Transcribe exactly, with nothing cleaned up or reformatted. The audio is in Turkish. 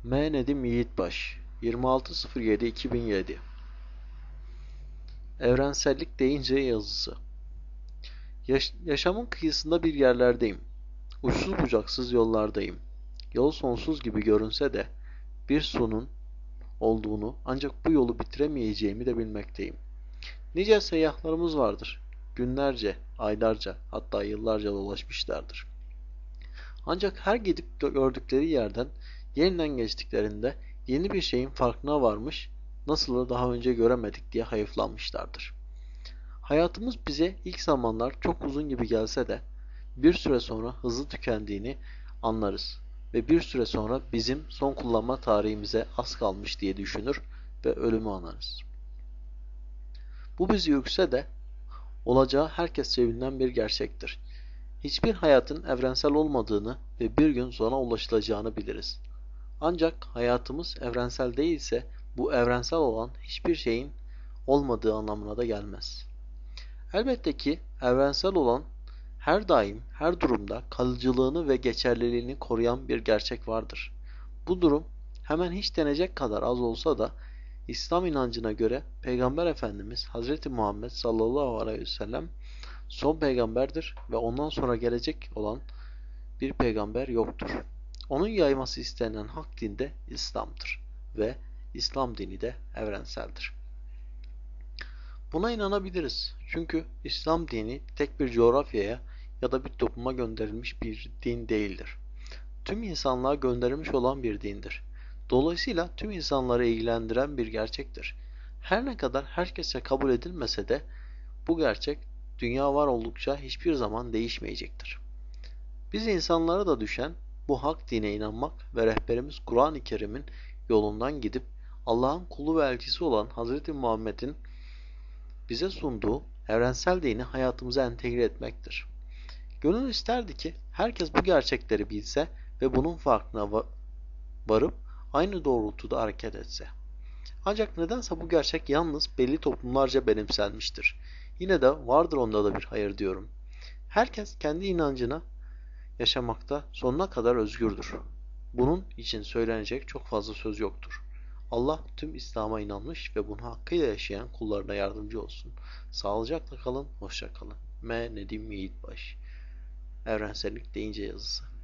M. Nedim Yiğitbaş yirmi altı sıfır yedi iki bin yedi Evrensellik deyince yazısı. Yaş yaşamın kıyısında bir yerlerdeyim. Uçsuz bucaksız yollardayım. Yol sonsuz gibi görünse de bir sonun olduğunu ancak bu yolu bitiremeyeceğimi de bilmekteyim. Nice seyyahlarımız vardır. Günlerce, aylarca, hatta yıllarca dolaşmışlardır. Ancak her gidip gördükleri yerden yeniden geçtiklerinde yeni bir şeyin farkına varmış, nasılı daha önce göremedik diye hayıflanmışlardır. Hayatımız bize ilk zamanlar çok uzun gibi gelse de bir süre sonra hızlı tükendiğini anlarız ve bir süre sonra bizim son kullanma tarihimize az kalmış diye düşünür ve ölümü anarız. Bu bizi ürkse de olacağı herkesçe bilinen bir gerçektir. Hiçbir hayatın evrensel olmadığını ve bir gün sona ulaşılacağını biliriz. Ancak hayatımız evrensel değilse bu evrensel olan hiçbir şeyin olmadığı anlamına da gelmez. Elbette ki evrensel olan her daim, her durumda kalıcılığını ve geçerliliğini koruyan bir gerçek vardır. Bu durum hemen hiç denecek kadar az olsa da İslam inancına göre Peygamber Efendimiz Hazreti Muhammed sallallahu aleyhi ve sellem son peygamberdir ve ondan sonra gelecek olan bir peygamber yoktur. Onun yayması istenilen hak din de İslam'dır ve İslam dini de evrenseldir. Buna inanabiliriz. Çünkü İslam dini tek bir coğrafyaya ya da bir topluma gönderilmiş bir din değildir. Tüm insanlığa gönderilmiş olan bir dindir. Dolayısıyla tüm insanları ilgilendiren bir gerçektir. Her ne kadar herkese kabul edilmese de bu gerçek dünya var oldukça hiçbir zaman değişmeyecektir. Biz insanlara da düşen bu hak dine inanmak ve rehberimiz Kur'an-ı Kerim'in yolundan gidip Allah'ın kulu ve elçisi olan Hazreti Muhammed'in bize sunduğu evrensel dini hayatımıza entegre etmektir. Gönül isterdi ki herkes bu gerçekleri bilse ve bunun farkına varıp aynı doğrultuda hareket etse. Ancak nedense bu gerçek yalnız belli toplumlarca benimsenmiştir. Yine de vardır onda da bir hayır diyorum. Herkes kendi inancına yaşamakta sonuna kadar özgürdür. Bunun için söylenecek çok fazla söz yoktur. Allah tüm İslam'a inanmış ve bunu hakkıyla yaşayan kullarına yardımcı olsun. Sağlıcakla kalın, hoşça kalın. M. Nedim Yiğitbaş. Evrensellik deyince yazısı.